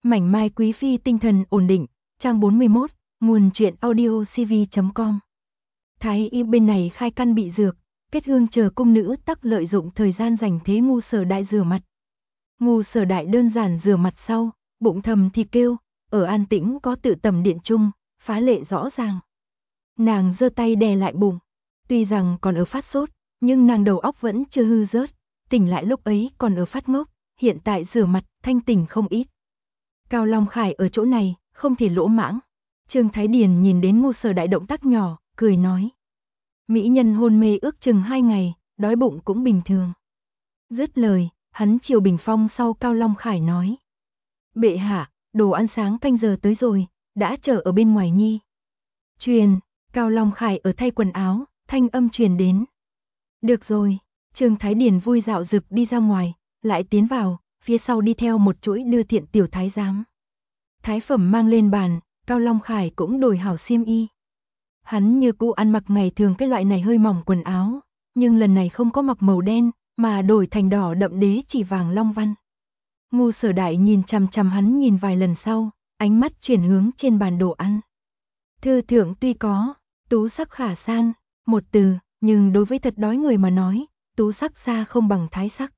Mảnh mai quý phi tinh thần ổn định, trang 41, nguồn truyện audio cv.com. Thái y bên này khai căn bị dược, Kết Hương chờ cung nữ tắc lợi dụng thời gian dành thế Ngu Sở Đại rửa mặt. Ngu Sở Đại đơn giản rửa mặt sau, bụng thầm thì kêu, ở an tĩnh có tự tầm điện chung, phá lệ rõ ràng. Nàng giơ tay đè lại bụng, tuy rằng còn ở phát sốt, nhưng nàng đầu óc vẫn chưa hư rớt, tỉnh lại lúc ấy còn ở phát ngốc, hiện tại rửa mặt thanh tỉnh không ít. Cao Long Khải ở chỗ này, không thể lỗ mãng. Trương Thái Điền nhìn đến Ngu Sở Đại động tác nhỏ, cười nói. Mỹ nhân hôn mê ước chừng 2 ngày, đói bụng cũng bình thường. Dứt lời, hắn chiều bình phong sau Cao Long Khải nói. Bệ hạ, đồ ăn sáng canh giờ tới rồi, đã chờ ở bên ngoài nhi. Truyền, Cao Long Khải ở thay quần áo, thanh âm truyền đến. Được rồi, Trương Thái Điền vui dạo dực đi ra ngoài, lại tiến vào, phía sau đi theo một chuỗi đưa thiện tiểu thái giám. Thái phẩm mang lên bàn, Cao Long Khải cũng đổi hảo xiêm y. Hắn như cũ ăn mặc ngày thường cái loại này hơi mỏng quần áo, nhưng lần này không có mặc màu đen, mà đổi thành đỏ đậm đế chỉ vàng long văn. Ngu Sở Đại nhìn chằm chằm hắn nhìn vài lần sau, ánh mắt chuyển hướng trên bàn đồ ăn. Thư thượng tuy có, tú sắc khả san, một từ, nhưng đối với thật đói người mà nói, tú sắc xa không bằng thái sắc.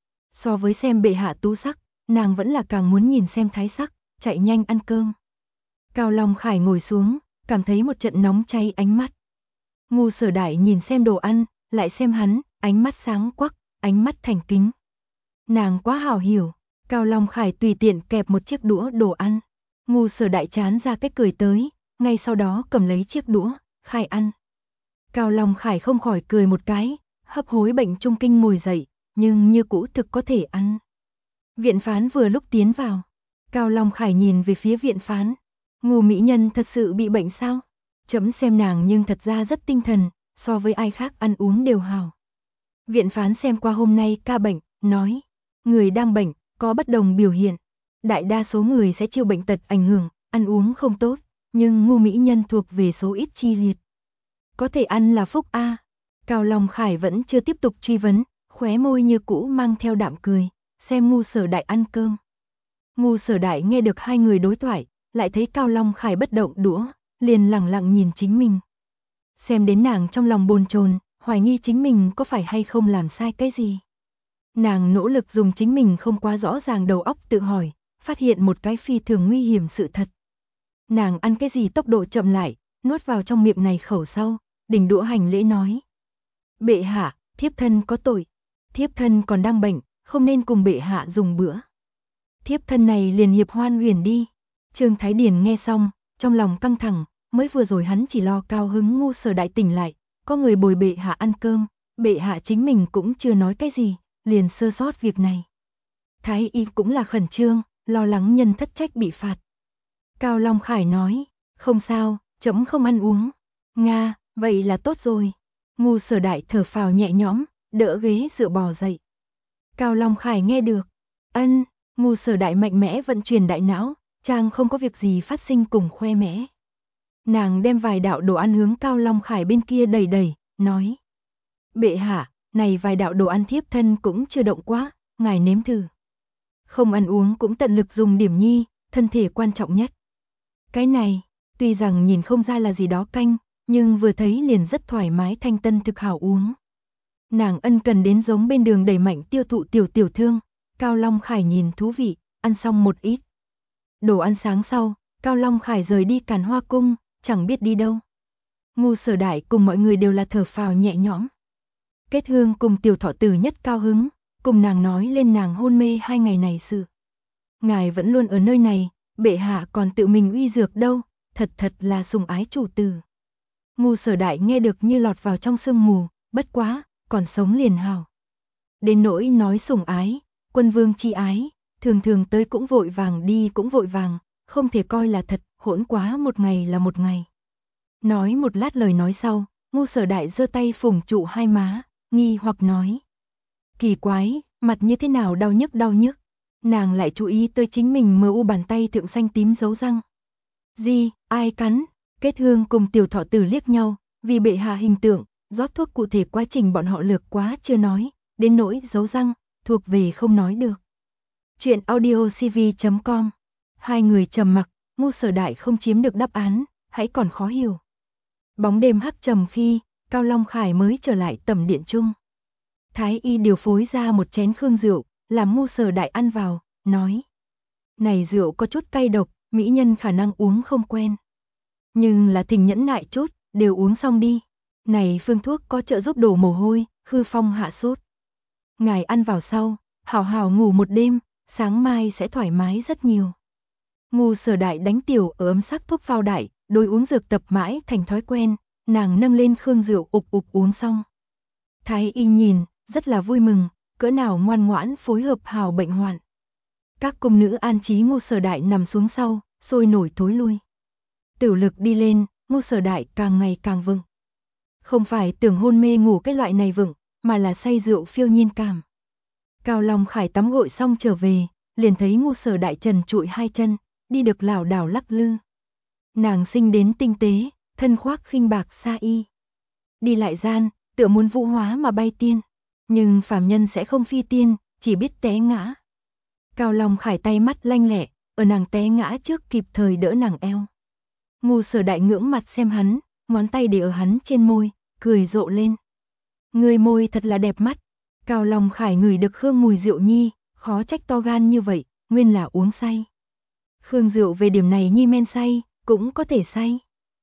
So với xem bệ hạ tú sắc, nàng vẫn là càng muốn nhìn xem thái sắc, chạy nhanh ăn cơm. Cao Long Khải ngồi xuống, cảm thấy một trận nóng cháy ánh mắt. Ngu Sở Đại nhìn xem đồ ăn, lại xem hắn, ánh mắt sáng quắc, ánh mắt thành kính. Nàng quá hảo hiểu, Cao Long Khải tùy tiện kẹp một chiếc đũa đồ ăn. Ngu Sở Đại chán ra cái cười tới, ngay sau đó cầm lấy chiếc đũa, khai ăn. Cao Long Khải không khỏi cười một cái, hấp hối bệnh trung kinh ngồi dậy, nhưng như cũ thực có thể ăn. Viện phán vừa lúc tiến vào, Cao Long Khải nhìn về phía viện phán. Ngu mỹ nhân thật sự bị bệnh sao? Chấm xem nàng nhưng thật ra rất tinh thần, so với ai khác ăn uống đều hào. Viện phán xem qua hôm nay ca bệnh, nói, người đang bệnh, có bất đồng biểu hiện. Đại đa số người sẽ chịu bệnh tật ảnh hưởng, ăn uống không tốt, nhưng ngu mỹ nhân thuộc về số ít chi liệt. Có thể ăn là phúc a. Cao Long Khải vẫn chưa tiếp tục truy vấn, khóe môi như cũ mang theo đạm cười, xem Ngu Sở Đại ăn cơm. Ngu Sở Đại nghe được hai người đối thoại, lại thấy Cao Long Khải bất động đũa, liền lẳng lặng nhìn chính mình. Xem đến nàng trong lòng bồn chồn, hoài nghi chính mình có phải hay không làm sai cái gì. Nàng nỗ lực dùng chính mình không quá rõ ràng đầu óc tự hỏi, phát hiện một cái phi thường nguy hiểm sự thật. Nàng ăn cái gì tốc độ chậm lại, nuốt vào trong miệng này khẩu sau, đỉnh đũa hành lễ nói. Bệ hạ, thiếp thân có tội. Thiếp thân còn đang bệnh, không nên cùng bệ hạ dùng bữa. Thiếp thân này liền hiệp hoan huyền đi. Trương Thái Điền nghe xong, trong lòng căng thẳng, mới vừa rồi hắn chỉ lo cao hứng Ngu Sở Đại tỉnh lại, có người bồi bệ hạ ăn cơm, bệ hạ chính mình cũng chưa nói cái gì, liền sơ sót việc này. Thái y cũng là khẩn trương, lo lắng nhân thất trách bị phạt. Cao Long Khải nói, không sao, chấm không ăn uống. Nga, vậy là tốt rồi. Ngu Sở Đại thở phào nhẹ nhõm, đỡ ghế dựa bò dậy. Cao Long Khải nghe được, ân, Ngu Sở Đại mạnh mẽ vận chuyển đại não, chàng không có việc gì phát sinh cùng khoe mẽ. Nàng đem vài đạo đồ ăn hướng Cao Long Khải bên kia đẩy đẩy, nói. Bệ hạ, này vài đạo đồ ăn thiếp thân cũng chưa động quá, ngài nếm thử. Không ăn uống cũng tận lực dùng điểm nhi, thân thể quan trọng nhất. Cái này, tuy rằng nhìn không ra là gì đó canh, nhưng vừa thấy liền rất thoải mái thanh tân thực hảo uống. Nàng ân cần đến giống bên đường đẩy mạnh tiêu thụ tiểu thương, Cao Long Khải nhìn thú vị, ăn xong một ít. Đồ ăn sáng sau, Cao Long Khải rời đi Càn Hoa Cung, chẳng biết đi đâu. Ngu Sở Đại cùng mọi người đều là thở phào nhẹ nhõm. Kết Hương cùng Tiểu Thọ Tử nhất cao hứng, cùng nàng nói lên nàng hôn mê 2 ngày này sự. Ngài vẫn luôn ở nơi này, bệ hạ còn tự mình uy dược đâu, thật là sủng ái chủ tử. Ngu Sở Đại nghe được như lọt vào trong sương mù, bất quá, còn sống liền hào. Đến nỗi nói sủng ái, quân vương chi ái, thường thường tới cũng vội vàng đi cũng vội vàng, không thể coi là thật, hỗn quá một ngày là một ngày. Nói một lát lời nói sau, Ngu Sở Đại giơ tay phủng trụ hai má, nghi hoặc nói. Kỳ quái, mặt như thế nào đau nhức. Nàng lại chú ý tới chính mình mờ u bàn tay thượng xanh tím dấu răng. Gì, ai cắn? Kết Hương cùng Tiểu Thọ Tử liếc nhau, vì bệ hạ hình tượng, rót thuốc cụ thể quá trình bọn họ lược quá chưa nói, đến nỗi dấu răng, thuộc về không nói được. Chuyện audio cv.com Hai người trầm mặc, Ngô Sở Đại không chiếm được đáp án, hãy còn khó hiểu. Bóng đêm hắc trầm khi, Cao Long Khải mới trở lại tầm điện chung. Thái y điều phối ra một chén khương rượu, làm Ngô Sở Đại ăn vào, nói. Này rượu có chút cay độc, mỹ nhân khả năng uống không quen. Nhưng là thỉnh nhẫn nại chút, đều uống xong đi. Này phương thuốc có trợ giúp đổ mồ hôi, khư phong hạ sốt. Ngài ăn vào sau, hảo hảo ngủ một đêm, sáng mai sẽ thoải mái rất nhiều. Ngô Sở Đại đánh tiểu ở ấm sắc thuốc phao đại, đôi uống dược tập mãi thành thói quen, nàng nâng lên khương rượu ục ục uống xong. Thái y nhìn, rất là vui mừng, cỡ nào ngoan ngoãn phối hợp hào bệnh hoạn. Các cung nữ an trí Ngô Sở Đại nằm xuống sau, sôi nổi thối lui. Tiểu lực đi lên, Ngô Sở Đại càng ngày càng vững. Không phải tưởng hôn mê ngủ cái loại này vững, mà là say rượu phiêu nhiên cảm. Cao Long Khải tắm gội xong trở về, liền thấy Ngô Sở Đại trần trụi hai chân, đi được lảo đảo lắc lư. Nàng sinh đến tinh tế, thân khoác khinh bạc sa y. Đi lại gian, tựa muốn vũ hóa mà bay tiên. Nhưng phàm nhân sẽ không phi tiên, chỉ biết té ngã. Cao Long Khải tay mắt lanh lẹ, ở nàng té ngã trước kịp thời đỡ nàng eo. Ngô Sở Đại ngưỡng mặt xem hắn, ngón tay để ở hắn trên môi, cười rộ lên. Người môi thật là đẹp mắt. Cao Long Khải ngửi được hương mùi rượu nhi, khó trách to gan như vậy, nguyên là uống say. Khương rượu về điểm này nhi men say, cũng có thể say.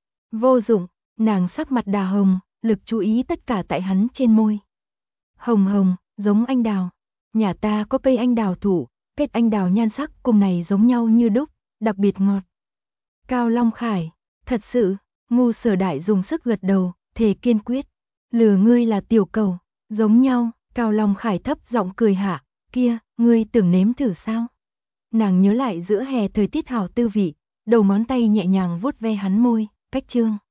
Vô dụng, nàng sắc mặt đà hồng, lực chú ý tất cả tại hắn trên môi. Hồng hồng, giống anh đào. Nhà ta có cây anh đào thủ, kết anh đào nhan sắc cùng này giống nhau như đúc, đặc biệt ngọt. Cao Long Khải, thật sự, Ngô Sở Đại dùng sức gật đầu, thề kiên quyết. Lừa ngươi là tiểu cầu, giống nhau, Cao Long Khải thấp giọng cười hạ, kia, ngươi tưởng nếm thử sao? Nàng nhớ lại giữa hè thời tiết hào tư vị, đầu ngón tay nhẹ nhàng vuốt ve hắn môi, cách trương.